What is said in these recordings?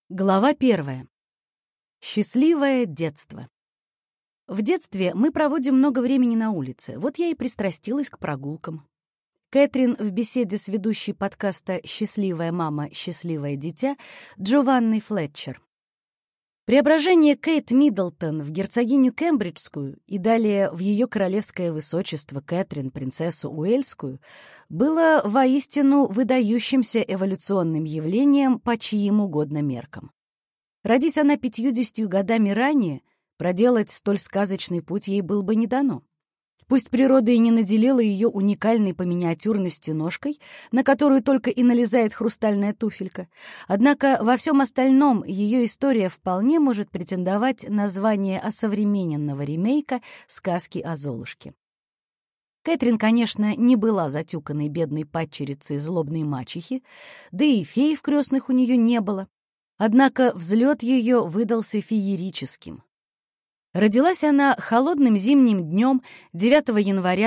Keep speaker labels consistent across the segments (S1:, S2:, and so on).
S1: Глава 1. Счастливое детство. В детстве мы проводим много времени на улице. Вот я и пристрастилась к прогулкам. Кэтрин в беседе с ведущей подкаста «Счастливая мама, счастливое дитя» Джованной Флетчер. Преображение Кейт Миддлтон в герцогиню Кембриджскую и далее в ее королевское высочество Кэтрин, принцессу Уэльскую, было воистину выдающимся эволюционным явлением по чьим угодно меркам. Родись она 50 годами ранее, проделать столь сказочный путь ей было бы не дано. Пусть природа и не наделила ее уникальной по миниатюрности ножкой, на которую только и налезает хрустальная туфелька, однако во всем остальном ее история вполне может претендовать на звание осовремененного ремейка сказки о Золушке. Кэтрин, конечно, не была затюканной бедной падчерицей злобной мачехи, да и фей в крестных у нее не было. Однако взлет ее выдался феерическим. Родилась она холодным зимним днем 9 января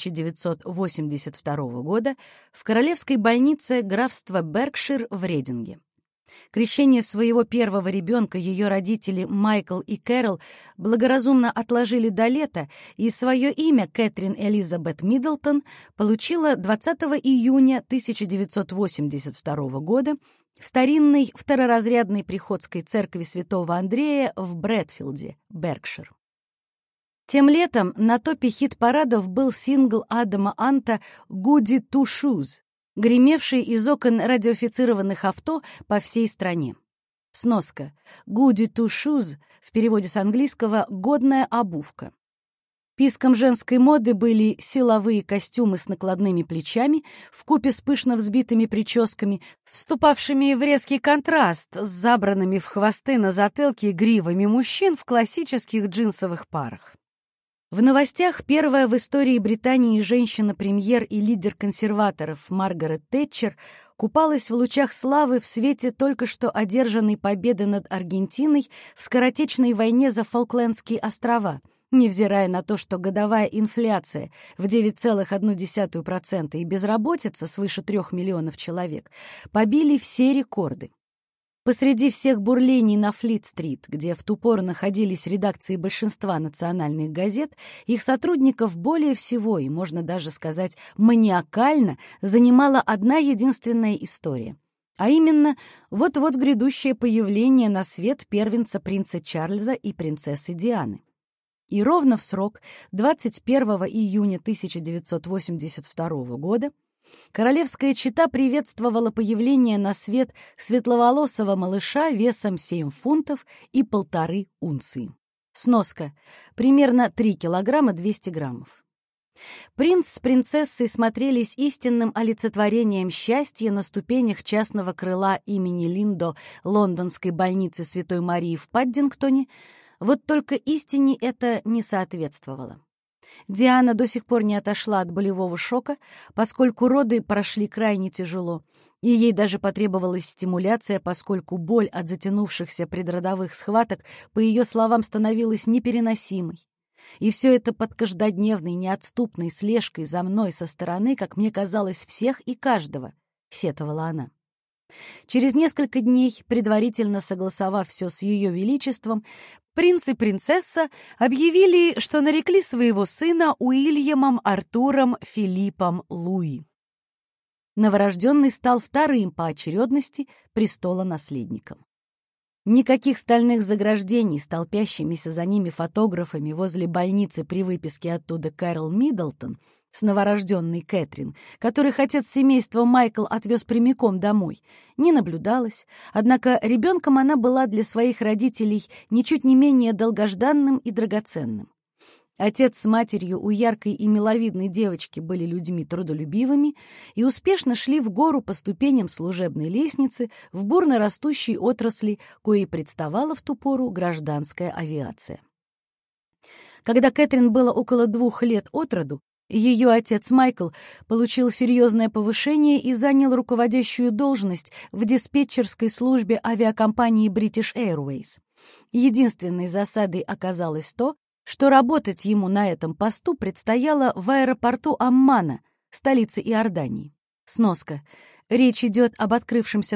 S1: 1982 года в королевской больнице графства Беркшир в Рейдинге. Крещение своего первого ребенка ее родители Майкл и Кэрол благоразумно отложили до лета, и свое имя Кэтрин Элизабет Миддлтон получила 20 июня 1982 года в старинной второразрядной приходской церкви святого Андрея в Брэдфилде, Беркшир. Тем летом на топе хит-парадов был сингл Адама Анта «Goody Two Shoes», гремевший из окон радиофицированных авто по всей стране. Сноска. «Goody Two Shoes» в переводе с английского «годная обувка». Писком женской моды были силовые костюмы с накладными плечами вкупе с пышно взбитыми прическами, вступавшими в резкий контраст с забранными в хвосты на затылке гривами мужчин в классических джинсовых парах. В новостях первая в истории Британии женщина-премьер и лидер консерваторов Маргарет Тэтчер купалась в лучах славы в свете только что одержанной победы над Аргентиной в скоротечной войне за Фолклендские острова, невзирая на то, что годовая инфляция в 9,1% и безработица свыше 3 миллионов человек побили все рекорды. Посреди всех бурлений на Флит-стрит, где в ту пору находились редакции большинства национальных газет, их сотрудников более всего, и можно даже сказать маниакально, занимала одна единственная история. А именно, вот-вот грядущее появление на свет первенца принца Чарльза и принцессы Дианы. И ровно в срок, 21 июня 1982 года, королевская чета приветствовала появление на свет светловолосого малыша весом 7 фунтов и 1,5 унции. Сноска. Примерно 3 килограмма 200 граммов. Принц с принцессой смотрелись истинным олицетворением счастья на ступенях частного крыла имени Линдо лондонской больницы Святой Марии в Паддингтоне, вот только истине это не соответствовало. Диана до сих пор не отошла от болевого шока, поскольку роды прошли крайне тяжело, и ей даже потребовалась стимуляция, поскольку боль от затянувшихся предродовых схваток, по ее словам, становилась непереносимой. И все это под каждодневной, неотступной слежкой за мной со стороны, как мне казалось, всех и каждого, сетовала она. Через несколько дней, предварительно согласовав все с ее величеством, принц и принцесса объявили, что нарекли своего сына Уильямом Артуром Филиппом Луи. Новорожденный стал вторым по очередности престолонаследником. Никаких стальных заграждений с толпящимися за ними фотографами возле больницы при выписке оттуда Кэрол Миддлтон с новорожденной Кэтрин, которых отец семейства Майкл отвез прямиком домой, не наблюдалось, однако ребенком она была для своих родителей ничуть не менее долгожданным и драгоценным. Отец с матерью у яркой и миловидной девочки были людьми трудолюбивыми и успешно шли в гору по ступеням служебной лестницы в бурно растущей отрасли, коей представала в ту пору гражданская авиация. Когда Кэтрин было около 2 лет от роду, ее отец Майкл получил серьезное повышение и занял руководящую должность в диспетчерской службе авиакомпании British Airways. Единственной засадой оказалось то, что работать ему на этом посту предстояло в аэропорту Аммана, столице Иордании. Сноска. Речь идет об открывшемся в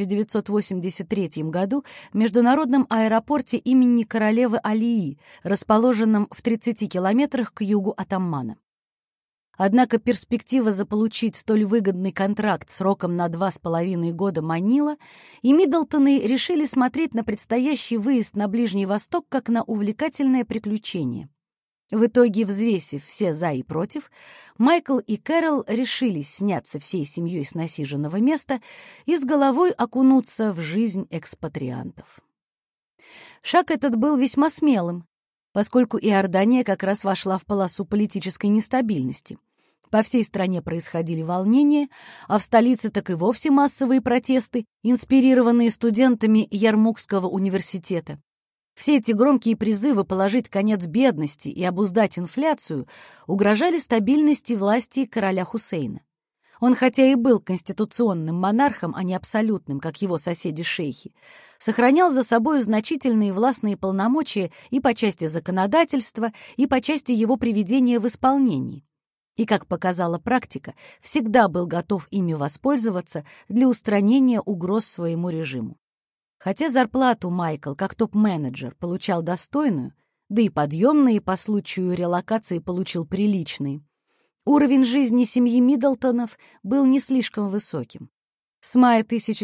S1: 1983 году международном аэропорте имени королевы Алии, расположенном в 30 километрах к югу от Аммана. Однако перспектива заполучить столь выгодный контракт сроком на 2,5 года манила, и Миддлтоны решили смотреть на предстоящий выезд на Ближний Восток как на увлекательное приключение. В итоге, взвесив все «за» и «против», Майкл и Кэрол решились сняться всей семьей с насиженного места и с головой окунуться в жизнь экспатриантов. Шаг этот был весьма смелым, поскольку Иордания как раз вошла в полосу политической нестабильности. По всей стране происходили волнения, а в столице так и вовсе массовые протесты, инспирированные студентами Ярмукского университета. Все эти громкие призывы положить конец бедности и обуздать инфляцию угрожали стабильности власти короля Хусейна. Он, хотя и был конституционным монархом, а не абсолютным, как его соседи-шейхи, сохранял за собой значительные властные полномочия и по части законодательства, и по части его приведения в исполнение. И, как показала практика, всегда был готов ими воспользоваться для устранения угроз своему режиму. Хотя зарплату Майкл, как топ-менеджер, получал достойную, да и подъемные по случаю релокации получил приличные, уровень жизни семьи Миддлтонов был не слишком высоким. С мая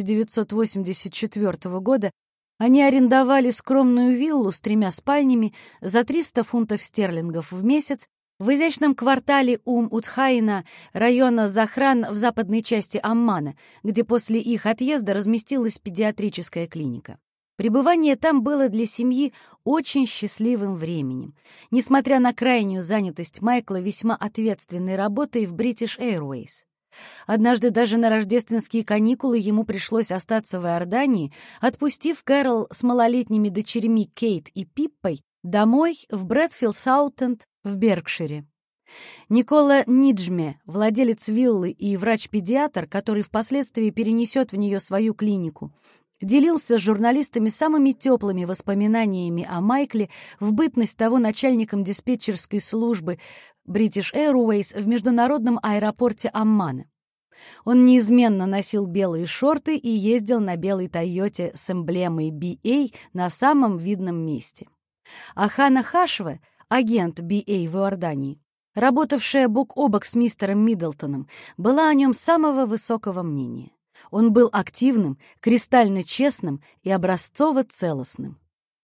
S1: 1984 года они арендовали скромную виллу с 3 спальнями за 300 фунтов стерлингов в месяц в изящном квартале Ум-Удхайна, района Захран в западной части Аммана, где после их отъезда разместилась педиатрическая клиника. Пребывание там было для семьи очень счастливым временем, несмотря на крайнюю занятость Майкла весьма ответственной работой в British Airways. Однажды даже на рождественские каникулы ему пришлось остаться в Иордании, отпустив Кэрол с малолетними дочерьми Кейт и Пиппой домой в Брэдфилд-Саутенд в Беркшире. Никола Ниджме, владелец виллы и врач-педиатр, который впоследствии перенесет в нее свою клинику, делился с журналистами самыми теплыми воспоминаниями о Майкле в бытность того начальником диспетчерской службы British Airways в международном аэропорте Аммана. Он неизменно носил белые шорты и ездил на белой «Тойоте» с эмблемой BA на самом видном месте. А Хана Хашве, агент BA в Иордании, работавшая бок о бок с мистером Миддлтоном, была о нем самого высокого мнения. Он был активным, кристально честным и образцово-целостным.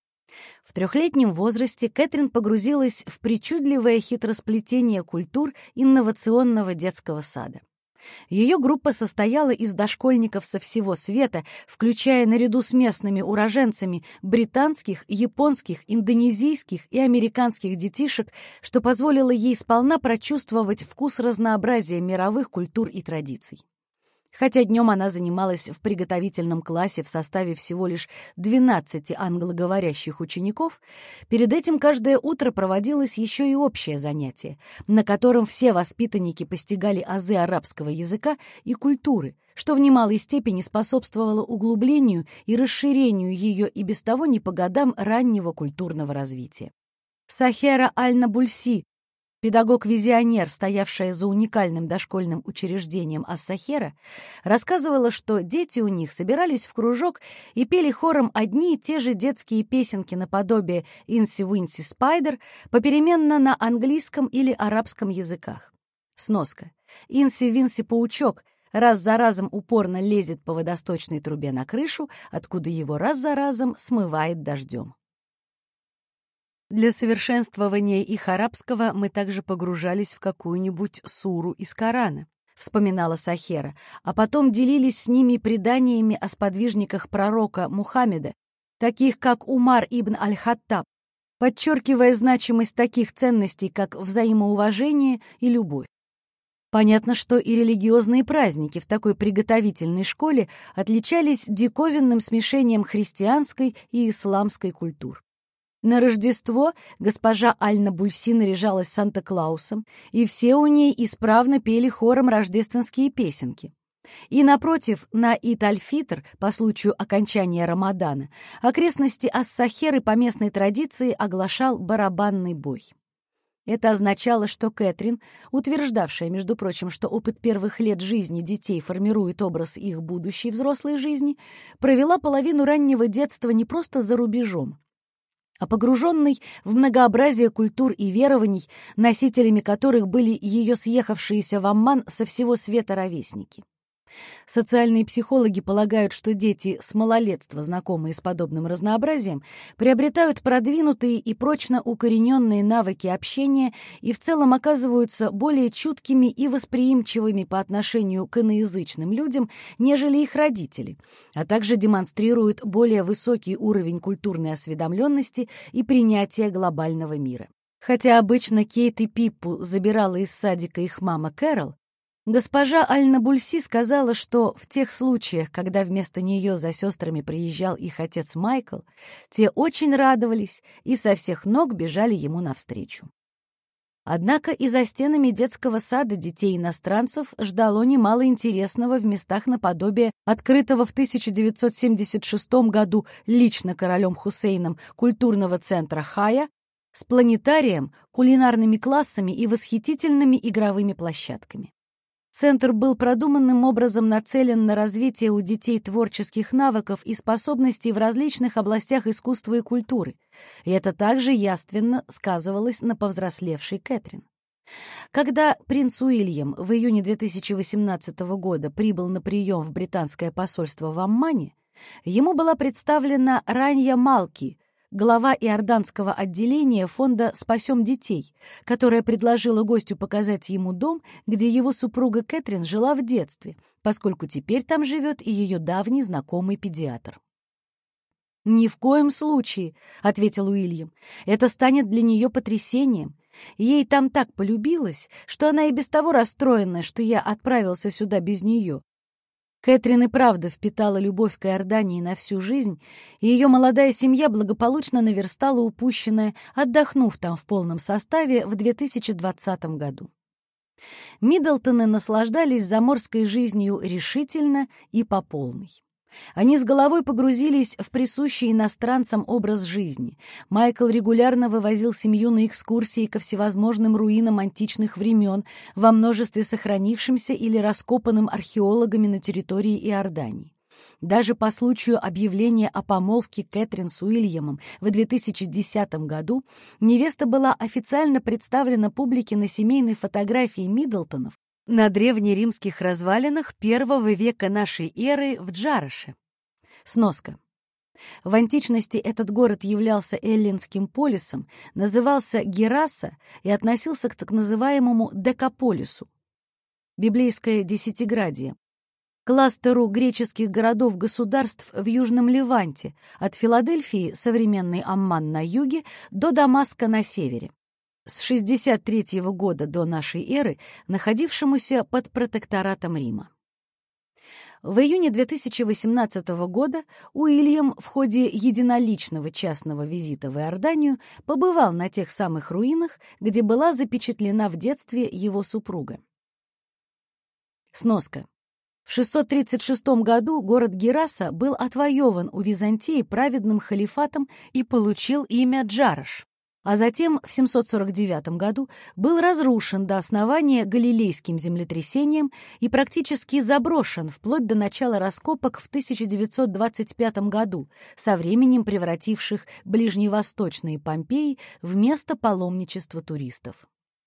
S1: В 3-летнем возрасте Кэтрин погрузилась в причудливое хитросплетение культур инновационного детского сада. Ее группа состояла из дошкольников со всего света, включая наряду с местными уроженцами британских, японских, индонезийских и американских детишек, что позволило ей сполна прочувствовать вкус разнообразия мировых культур и традиций. Хотя днем она занималась в приготовительном классе в составе всего лишь 12 англоговорящих учеников, перед этим каждое утро проводилось еще и общее занятие, на котором все воспитанники постигали азы арабского языка и культуры, что в немалой степени способствовало углублению и расширению ее и без того не по годам раннего культурного развития. Сахера Аль-Набульси, педагог-визионер, стоявшая за уникальным дошкольным учреждением Ас-Сахера, рассказывала, что дети у них собирались в кружок и пели хором одни и те же детские песенки наподобие «Инси-Винси Спайдер» попеременно на английском или арабском языках. Сноска. «Инси-Винси Паучок» раз за разом упорно лезет по водосточной трубе на крышу, откуда его раз за разом смывает дождем. Для совершенствования их арабского мы также погружались в какую-нибудь суру из Корана, вспоминала Сахера, а потом делились с ними преданиями о сподвижниках пророка Мухаммеда, таких как Умар ибн Аль-Хаттаб, подчеркивая значимость таких ценностей, как взаимоуважение и любовь. Понятно, что и религиозные праздники в такой приготовительной школе отличались диковинным смешением христианской и исламской культур. На Рождество госпожа Аль-Набульси наряжалась Санта-Клаусом, и все у ней исправно пели хором рождественские песенки. И, напротив, на Ид-аль-Фитр, по случаю окончания Рамадана, окрестности Ас-Сахеры по местной традиции оглашал барабанный бой. Это означало, что Кэтрин, утверждавшая, между прочим, что опыт первых лет жизни детей формирует образ их будущей взрослой жизни, провела половину раннего детства не просто за рубежом, а погруженной в многообразие культур и верований, носителями которых были ее съехавшиеся в Амман со всего света ровесники. Социальные психологи полагают, что дети с малолетства, знакомые с подобным разнообразием, приобретают продвинутые и прочно укорененные навыки общения и в целом оказываются более чуткими и восприимчивыми по отношению к иноязычным людям, нежели их родители, а также демонстрируют более высокий уровень культурной осведомленности и принятия глобального мира. Хотя обычно Кейт и Пиппу забирала из садика их мама Кэрол, госпожа Аль-Набульси сказала, что в тех случаях, когда вместо нее за сестрами приезжал их отец Майкл, те очень радовались и со всех ног бежали ему навстречу. Однако и за стенами детского сада детей-иностранцев ждало немало интересного в местах наподобие открытого в 1976 году лично королем Хусейном культурного центра «Хая» с планетарием, кулинарными классами и восхитительными игровыми площадками. Центр был продуманным образом нацелен на развитие у детей творческих навыков и способностей в различных областях искусства и культуры, и это также явственно сказывалось на повзрослевшей Кэтрин. Когда принц Уильям в июне 2018 года прибыл на прием в британское посольство в Аммане, ему была представлена Ранья Малки, глава иорданского отделения фонда «Спасем детей», которая предложила гостю показать ему дом, где его супруга Кэтрин жила в детстве, поскольку теперь там живет и ее давний знакомый педиатр. «Ни в коем случае», — ответил Уильям, — «это станет для нее потрясением. Ей там так полюбилось, что она и без того расстроена, что я отправился сюда без нее». Кэтрин и правда впитала любовь к Иордании на всю жизнь, и ее молодая семья благополучно наверстала упущенное, отдохнув там в полном составе в 2020 году. Миддлтоны наслаждались заморской жизнью решительно и по полной. Они с головой погрузились в присущий иностранцам образ жизни. Майкл регулярно вывозил семью на экскурсии ко всевозможным руинам античных времен, во множестве сохранившимся или раскопанным археологами на территории Иордании. Даже по случаю объявления о помолвке Кэтрин с Уильямом в 2010 году невеста была официально представлена публике на семейной фотографии Миддлтонов на древнеримских развалинах I века нашей эры в Джараше. Сноска. В античности этот город являлся эллинским полисом, назывался Гераса и относился к так называемому Декаполису, библейское десятиградие, кластеру греческих городов-государств в Южном Леванте, от Филадельфии, современный Амман на юге, до Дамаска на севере, с 63 года до нашей эры, находившемуся под протекторатом Рима. В июне 2018 года Уильям в ходе единоличного частного визита в Иорданию побывал на тех самых руинах, где была запечатлена в детстве его супруга. Сноска. В 636 году город Гераса был отвоеван у Византии праведным халифатом и получил имя Джараш, а затем в 749 году был разрушен до основания галилейским землетрясением и практически заброшен вплоть до начала раскопок в 1925 году, со временем превративших ближневосточные Помпеи в место паломничества туристов.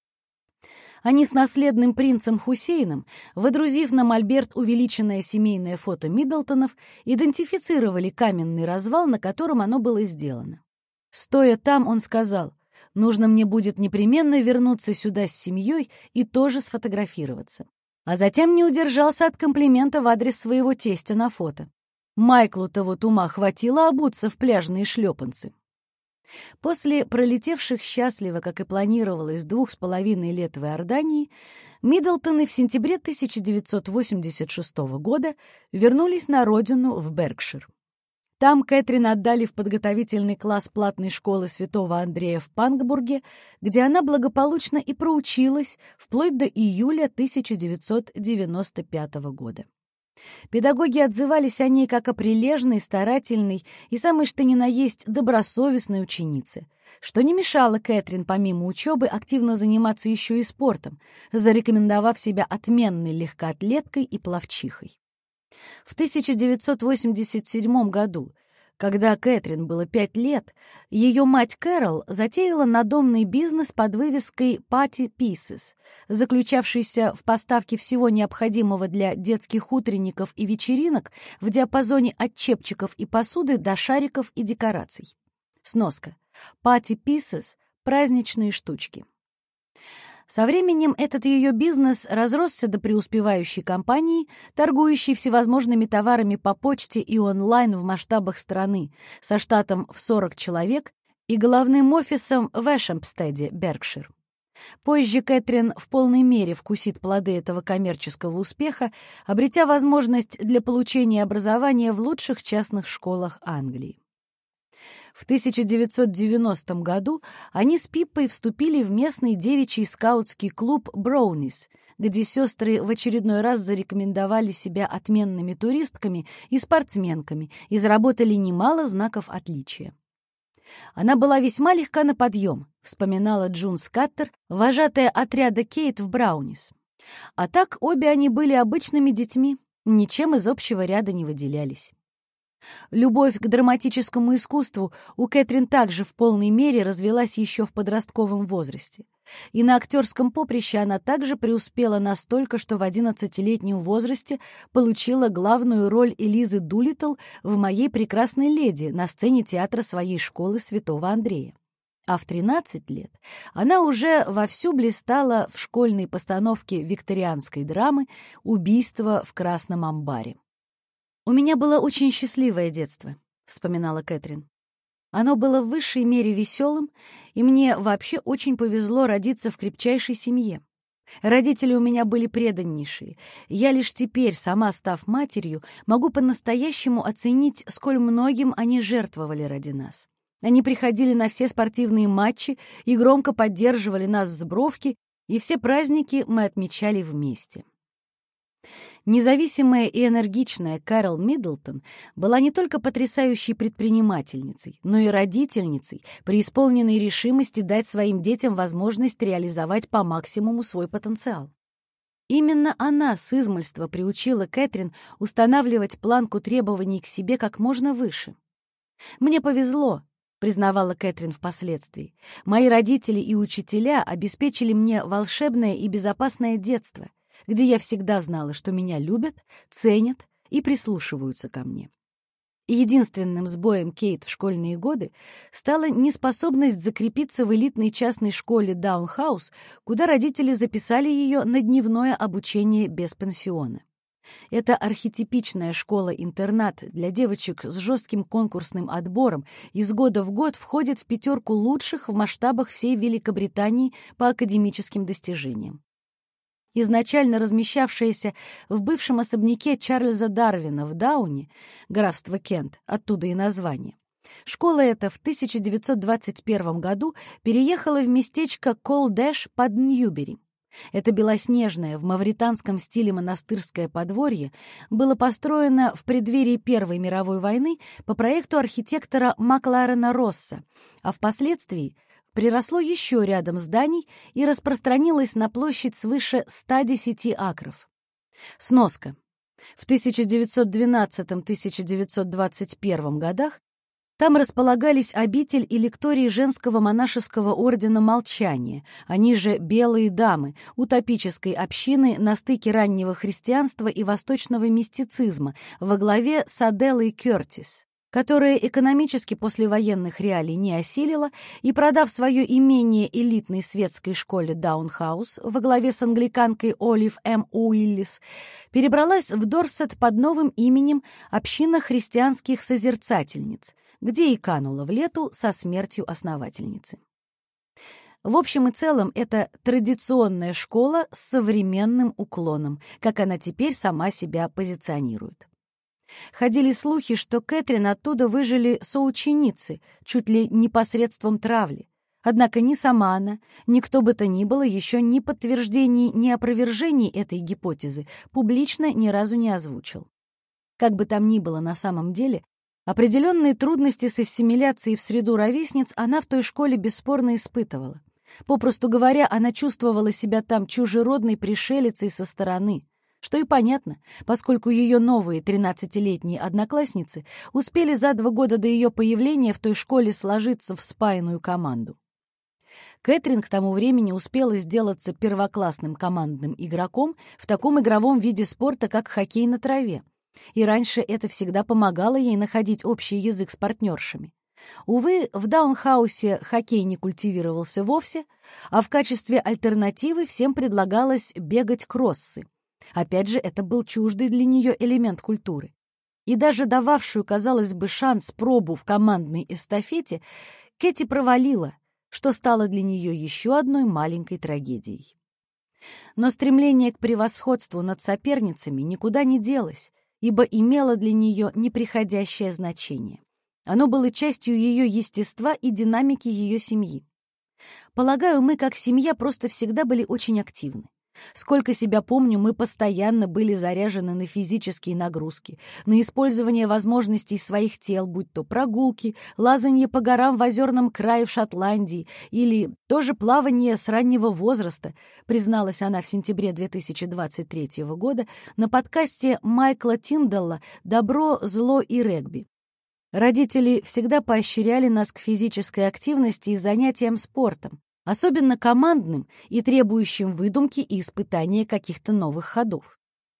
S1: Они с наследным принцем Хусейном, водрузив на мольберт увеличенное семейное фото Миддлтонов, идентифицировали каменный развал, на котором оно было сделано. Стоя там, он сказал: «Нужно мне будет непременно вернуться сюда с семьей и тоже сфотографироваться». А затем не удержался от комплимента в адрес своего тестя на фото. Майклу-то вот ума хватило обуться в пляжные шлепанцы. После пролетевших счастливо, как и планировалось, 2,5 лет в Иордании, Миддлтоны в сентябре 1986 года вернулись на родину в Беркшир. Там Кэтрин отдали в подготовительный класс платной школы Святого Андрея в Пангбурге, где она благополучно и проучилась вплоть до июля 1995 года. Педагоги отзывались о ней как о прилежной, старательной и самой что ни на есть добросовестной ученице, что не мешало Кэтрин помимо учебы активно заниматься еще и спортом, зарекомендовав себя отменной легкоатлеткой и пловчихой. В 1987 году, когда Кэтрин было 5 лет, ее мать Кэрол затеяла надомный бизнес под вывеской Party Pieces, заключавшийся в поставке всего необходимого для детских утренников и вечеринок в диапазоне от чепчиков и посуды до шариков и декораций. Сноска. Party Pieces — праздничные штучки. Со временем этот ее бизнес разросся до преуспевающей компании, торгующей всевозможными товарами по почте и онлайн в масштабах страны, со штатом в 40 человек и головным офисом в Эшемпстеде, Беркшир. Позже Кэтрин в полной мере вкусит плоды этого коммерческого успеха, обретя возможность для получения образования в лучших частных школах Англии. В 1990 году они с Пиппой вступили в местный девичий скаутский клуб «Броунис», где сестры в очередной раз зарекомендовали себя отменными туристками и спортсменками и заработали немало знаков отличия. «Она была весьма легка на подъем», — вспоминала Джун Скаттер, вожатая отряда Кейт в Браунис. А так обе они были обычными детьми, ничем из общего ряда не выделялись. Любовь к драматическому искусству у Кэтрин также в полной мере развилась еще в подростковом возрасте. И на актерском поприще она также преуспела настолько, что в 11-летнем возрасте получила главную роль Элизы Дулиттл в «Моей прекрасной леди» на сцене театра своей школы Святого Андрея. А в 13 лет она уже вовсю блистала в школьной постановке викторианской драмы «Убийство в красном амбаре». «У меня было очень счастливое детство», — вспоминала Кэтрин. «Оно было в высшей мере веселым, и мне вообще очень повезло родиться в крепчайшей семье. Родители у меня были преданнейшие. Я лишь теперь, сама став матерью, могу по-настоящему оценить, сколь многим они жертвовали ради нас. Они приходили на все спортивные матчи и громко поддерживали нас с бровки, и все праздники мы отмечали вместе». Независимая и энергичная Кэрол Миддлтон была не только потрясающей предпринимательницей, но и родительницей, преисполненной решимости дать своим детям возможность реализовать по максимуму свой потенциал. Именно она с измальства приучила Кэтрин устанавливать планку требований к себе как можно выше. «Мне повезло», — признавала Кэтрин впоследствии. «Мои родители и учителя обеспечили мне волшебное и безопасное детство, где я всегда знала, что меня любят, ценят и прислушиваются ко мне». Единственным сбоем Кейт в школьные годы стала неспособность закрепиться в элитной частной школе Даунхаус, куда родители записали ее на дневное обучение без пансиона. Это архетипичная школа-интернат для девочек с жестким конкурсным отбором из года в год входит в 5 лучших в масштабах всей Великобритании по академическим достижениям. Изначально размещавшаяся в бывшем особняке Чарльза Дарвина в Дауне, графство Кент, оттуда и название. Школа эта в 1921 году переехала в местечко Колдэш под Ньюбери. Это белоснежное в мавританском стиле монастырское подворье было построено в преддверии Первой мировой войны по проекту архитектора Макларена Росса, а впоследствии приросло еще рядом зданий и распространилось на площадь свыше 110 акров. Сноска. В 1912-1921 годах там располагались обитель и лекторий женского монашеского ордена Молчания, они же Белые дамы, утопической общины на стыке раннего христианства и восточного мистицизма во главе с Аделой Кёртис, которая экономически послевоенных реалий не осилила и, продав свое имение элитной светской школе Даунхаус во главе с англиканкой Олив М. Уиллис, перебралась в Дорсет под новым именем «Община христианских созерцательниц», где и канула в лету со смертью основательницы. В общем и целом, это традиционная школа с современным уклоном, как она теперь сама себя позиционирует. Ходили слухи, что Кэтрин оттуда выжили соученицы, чуть ли не посредством травли. Однако ни сама она, ни кто бы то ни было еще ни подтверждений, ни опровержений этой гипотезы публично ни разу не озвучил. Как бы там ни было на самом деле, определенные трудности с ассимиляцией в среду ровесниц она в той школе бесспорно испытывала. Попросту говоря, она чувствовала себя там чужеродной пришелицей со стороны, что и понятно, поскольку ее новые 13-летние одноклассницы успели за 2 года до ее появления в той школе сложиться в спаянную команду. Кэтрин к тому времени успела сделаться первоклассным командным игроком в таком игровом виде спорта, как хоккей на траве, и раньше это всегда помогало ей находить общий язык с партнершами. Увы, в Даунхаусе хоккей не культивировался вовсе, а в качестве альтернативы всем предлагалось бегать кроссы. Опять же, это был чуждый для нее элемент культуры. И даже дававшую, казалось бы, шанс пробу в командной эстафете, Кэти провалила, что стало для нее еще одной маленькой трагедией. Но стремление к превосходству над соперницами никуда не делось, ибо имело для нее неприходящее значение. Оно было частью ее естества и динамики ее семьи. Полагаю, мы, как семья, просто всегда были очень активны. Сколько себя помню, мы постоянно были заряжены на физические нагрузки, на использование возможностей своих тел, будь то прогулки, лазанье по горам в озерном крае в Шотландии или тоже плавание с раннего возраста, призналась она в сентябре 2023 года на подкасте Майкла Тиндалла «Добро, зло и регби». Родители всегда поощряли нас к физической активности и занятиям спортом, особенно командным и требующим выдумки и испытания каких-то новых ходов.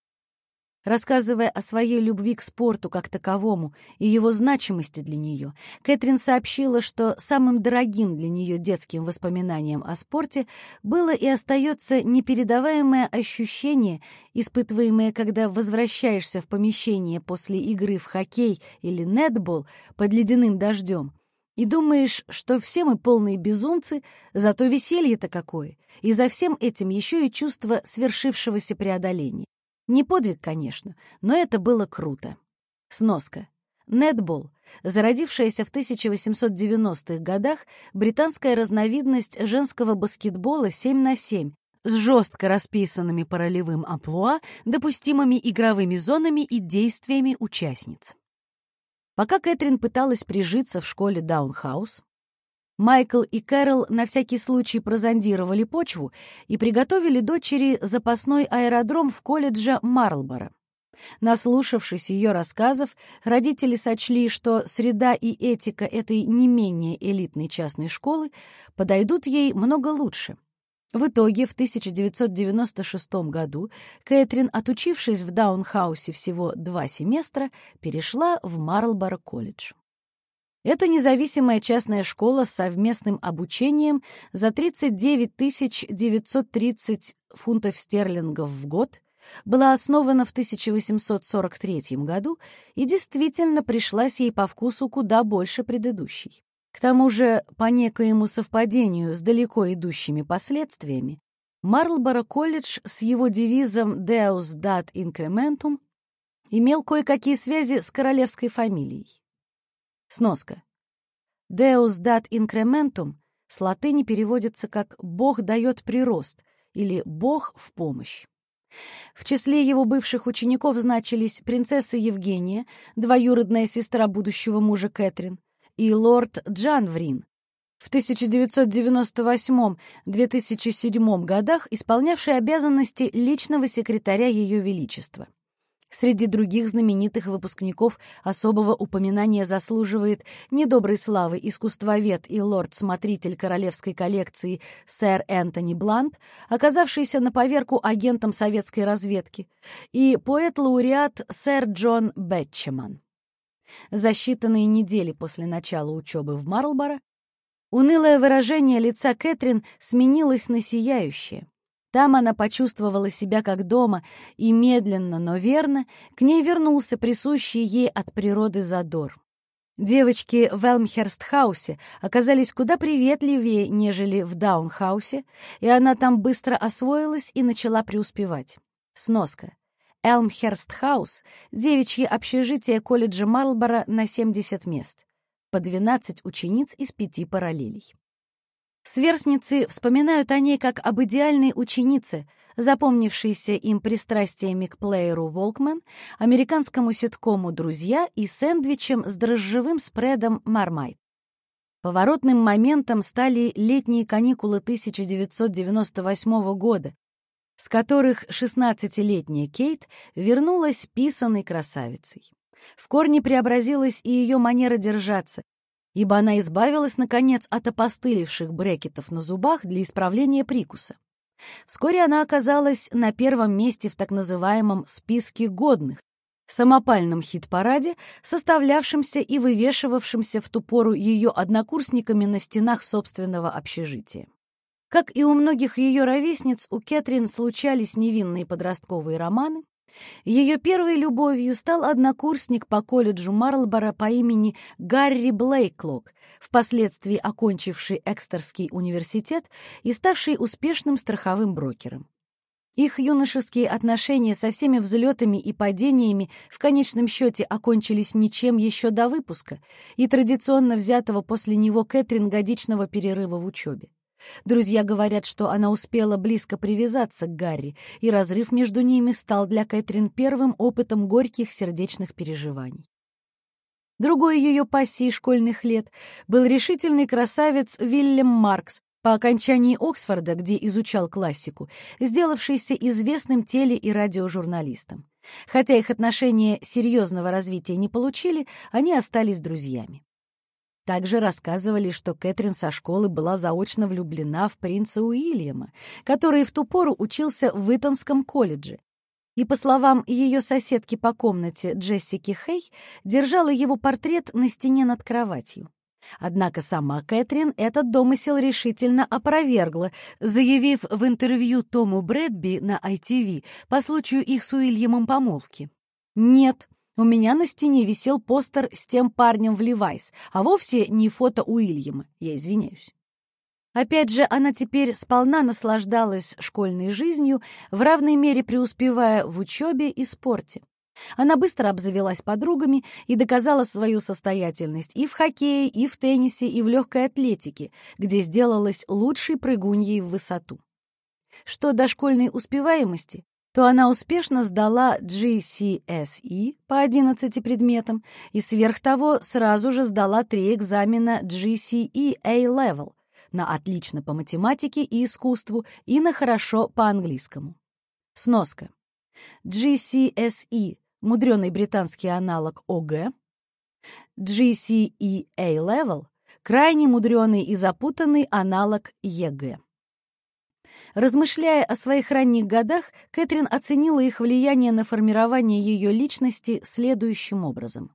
S1: Рассказывая о своей любви к спорту как таковому и его значимости для нее, Кэтрин сообщила, что самым дорогим для нее детским воспоминанием о спорте было и остается непередаваемое ощущение, испытываемое, когда возвращаешься в помещение после игры в хоккей или нетбол под ледяным дождем, и думаешь, что все мы полные безумцы, зато веселье-то какое, и за всем этим еще и чувство свершившегося преодоления. Не подвиг, конечно, но это было круто. Сноска. Нетбол, зародившаяся в 1890-х годах британская разновидность женского баскетбола 7х7 с жестко расписанными по ролевым амплуа, допустимыми игровыми зонами и действиями участниц. Пока Кэтрин пыталась прижиться в школе Даунхаус, Майкл и Кэрол на всякий случай прозондировали почву и приготовили дочери запасной аэродром в колледже Марлборо. Наслушавшись ее рассказов, родители сочли, что среда и этика этой не менее элитной частной школы подойдут ей много лучше. В итоге в 1996 году Кэтрин, отучившись в Даунхаусе всего 2 семестра, перешла в Марлборо-колледж. Это независимая частная школа с совместным обучением за 39 930 фунтов стерлингов в год, была основана в 1843 году и действительно пришлась ей по вкусу куда больше предыдущей. К тому же, по некоему совпадению с далеко идущими последствиями, Марлборо-колледж с его девизом «Deus dat incrementum» имел кое-какие связи с королевской фамилией. Сноска. «Deus dat incrementum» с латыни переводится как «Бог дает прирост» или «Бог в помощь». В числе его бывших учеников значились принцесса Евгения, двоюродная сестра будущего мужа Кэтрин, и лорд Джанврин, в 1998-2007 годах исполнявший обязанности личного секретаря Ее Величества. Среди других знаменитых выпускников особого упоминания заслуживает недоброй славы искусствовед и лорд-смотритель королевской коллекции сэр Энтони Блант, оказавшийся на поверку агентом советской разведки, и поэт-лауреат сэр Джон Бетчеман. За считанные недели после начала учебы в Марлборо унылое выражение лица Кэтрин сменилось на сияющее. Там она почувствовала себя как дома, и медленно, но верно к ней вернулся присущий ей от природы задор. Девочки в Элмхерст-хаусе оказались куда приветливее, нежели в Даунхаусе, и она там быстро освоилась и начала преуспевать. Сноска. Элмхерст-хаус — девичье общежитие колледжа Марлборо на 70 мест, по 12 учениц из 5 параллелей. Сверстницы вспоминают о ней как об идеальной ученице, запомнившейся им пристрастиями к плееру Walkman, американскому ситкому «Друзья» и сэндвичем с дрожжевым спредом «Мармайт». Поворотным моментом стали летние каникулы 1998 года, с которых 16-летняя Кейт вернулась писаной красавицей. В корне преобразилась и ее манера держаться, ибо она избавилась, наконец, от опостылевших брекетов на зубах для исправления прикуса. Вскоре она оказалась на первом месте в так называемом «списке годных», самопальном хит-параде, составлявшемся и вывешивавшемся в ту пору ее однокурсниками на стенах собственного общежития. Как и у многих ее ровесниц, у Кэтрин случались невинные подростковые романы. Ее первой любовью стал однокурсник по колледжу Марлборо по имени Гарри Блейклок, впоследствии окончивший Эксетерский университет и ставший успешным страховым брокером. Их юношеские отношения со всеми взлетами и падениями в конечном счете окончились ничем еще до выпуска и традиционно взятого после него Кэтрин годичного перерыва в учебе. Друзья говорят, что она успела близко привязаться к Гарри, и разрыв между ними стал для Кэтрин первым опытом горьких сердечных переживаний. Другой ее пассией школьных лет был решительный красавец Вильям Маркс, по окончании Оксфорда, где изучал классику, сделавшийся известным теле- и радиожурналистом. Хотя их отношения серьезного развития не получили, они остались друзьями. Также рассказывали, что Кэтрин со школы была заочно влюблена в принца Уильяма, который в ту пору учился в Итонском колледже. И, по словам ее соседки по комнате Джессики Хей, держала его портрет на стене над кроватью. Однако сама Кэтрин этот домысел решительно опровергла, заявив в интервью Тому Брэдби на ITV по случаю их с Уильямом помолвки: «Нет, у меня на стене висел постер с тем парнем в Левайс, а вовсе не фото Уильяма, я извиняюсь». Опять же, она теперь сполна наслаждалась школьной жизнью, в равной мере преуспевая в учебе и спорте. Она быстро обзавелась подругами и доказала свою состоятельность и в хоккее, и в теннисе, и в легкой атлетике, где сделалась лучшей прыгуньей в высоту. Что до школьной успеваемости, то она успешно сдала GCSE по 11 предметам и сверх того сразу же сдала 3 экзамена GCE A-Level на отлично по математике и искусству и на хорошо по английскому. Сноска. GCSE – мудреный британский аналог ОГЭ, GCE A-Level – крайне мудреный и запутанный аналог ЕГЭ. Размышляя о своих ранних годах, Кэтрин оценила их влияние на формирование ее личности следующим образом.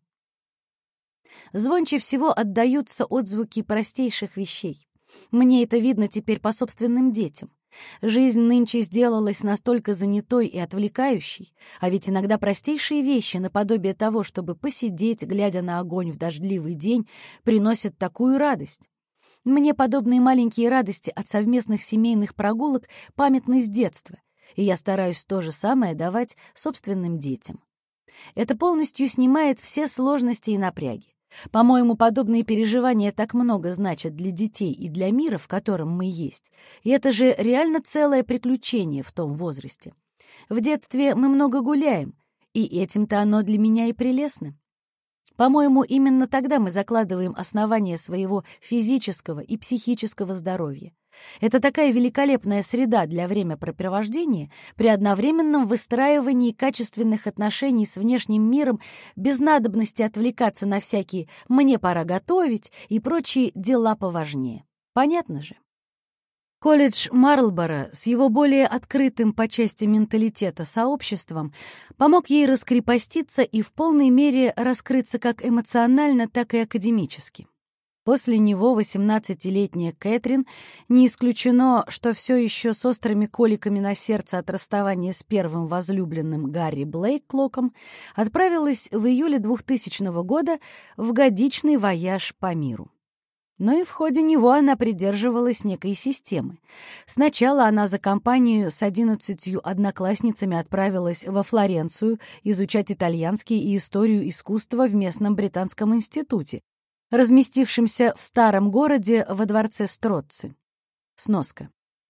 S1: Звонче всего отдаются отзвуки простейших вещей. Мне это видно теперь по собственным детям. Жизнь нынче сделалась настолько занятой и отвлекающей, а ведь иногда простейшие вещи, наподобие того, чтобы посидеть, глядя на огонь в дождливый день, приносят такую радость. Мне подобные маленькие радости от совместных семейных прогулок памятны с детства, и я стараюсь то же самое давать собственным детям. Это полностью снимает все сложности и напряги. По-моему, подобные переживания так много значат для детей и для мира, в котором мы есть. И это же реально целое приключение в том возрасте. В детстве мы много гуляем, и этим-то оно для меня и прелестно. По-моему, именно тогда мы закладываем основания своего физического и психического здоровья. Это такая великолепная среда для времяпрепровождения при одновременном выстраивании качественных отношений с внешним миром без надобности отвлекаться на всякие «мне пора готовить» и прочие дела поважнее. Понятно же? Колледж Марлборо с его более открытым по части менталитета сообществом помог ей раскрепоститься и в полной мере раскрыться как эмоционально, так и академически. После него 18-летняя Кэтрин, не исключено, что все еще с острыми коликами на сердце от расставания с первым возлюбленным Гарри Блейклоком, отправилась в июле 2000 года в годичный вояж по миру. Но и в ходе него она придерживалась некой системы. Сначала она за компанию с 11 одноклассницами отправилась во Флоренцию изучать итальянский и историю искусства в местном британском институте, разместившемся в старом городе во дворце Строцци. Сноска.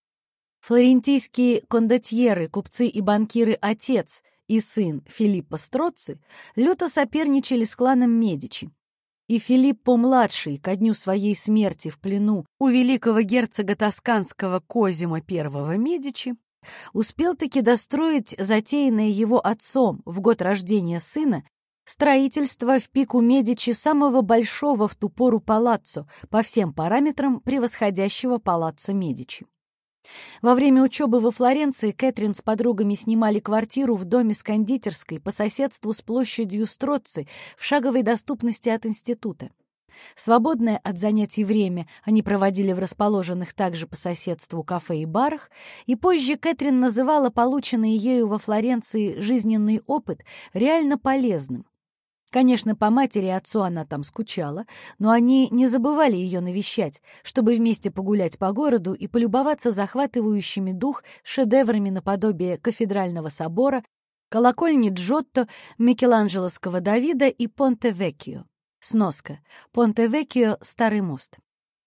S1: Флорентийские кондотьеры, купцы и банкиры отец и сын Филиппо Строцци люто соперничали с кланом Медичи. И Филиппо-младший ко дню своей смерти в плену у великого герцога тосканского Козимо I Медичи успел-таки достроить затеянное его отцом в год рождения сына строительство в пику Медичи самого большого в ту пору палаццо, по всем параметрам превосходящего палаццо Медичи. Во время учебы во Флоренции Кэтрин с подругами снимали квартиру в доме с кондитерской по соседству с площадью Строцци в шаговой доступности от института. Свободное от занятий время они проводили в расположенных также по соседству кафе и барах, и позже Кэтрин называла полученный ею во Флоренции жизненный опыт реально полезным. Конечно, по матери и отцу она там скучала, но они не забывали ее навещать, чтобы вместе погулять по городу и полюбоваться захватывающими дух шедеврами наподобие Кафедрального собора, колокольни Джотто, Микеланджеловского Давида и Понте-Веккио. Сноска. Понте-Веккио — Старый мост.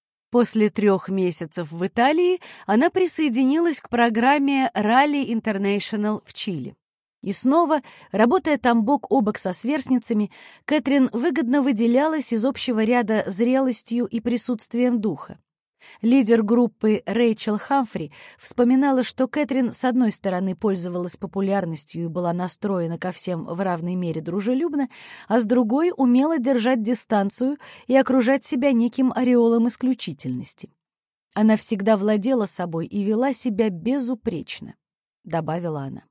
S1: После 3 месяцев в Италии она присоединилась к программе Rally International в Чили. И снова, работая там бок о бок со сверстницами, Кэтрин выгодно выделялась из общего ряда зрелостью и присутствием духа. Лидер группы Рэйчел Хамфри вспоминала, что Кэтрин с одной стороны пользовалась популярностью и была настроена ко всем в равной мере дружелюбно, а с другой умела держать дистанцию и окружать себя неким ореолом исключительности. «Она всегда владела собой и вела себя безупречно», — добавила она.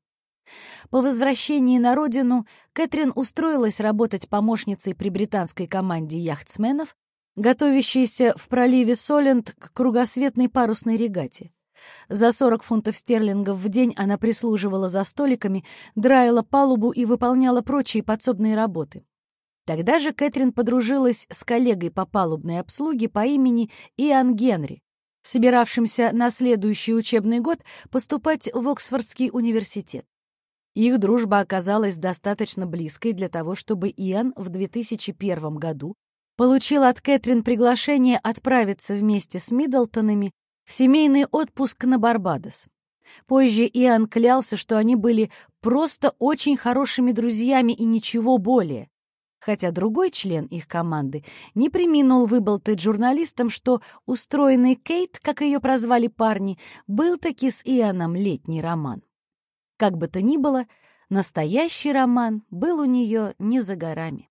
S1: По возвращении на родину Кэтрин устроилась работать помощницей при британской команде яхтсменов, готовящейся в проливе Солент к кругосветной парусной регате. За 40 фунтов стерлингов в день она прислуживала за столиками, драила палубу и выполняла прочие подсобные работы. Тогда же Кэтрин подружилась с коллегой по палубной обслуге по имени Иан Генри, собиравшимся на следующий учебный год поступать в Оксфордский университет. Их дружба оказалась достаточно близкой для того, чтобы Иан в 2001 году получил от Кэтрин приглашение отправиться вместе с Миддлтонами в семейный отпуск на Барбадос. Позже Иан клялся, что они были просто очень хорошими друзьями и ничего более, хотя другой член их команды не преминул выболтать журналистам, что устроенный Кейт, как ее прозвали парни, был таки с Ианом летний роман. Как бы то ни было, настоящий роман был у нее не за горами.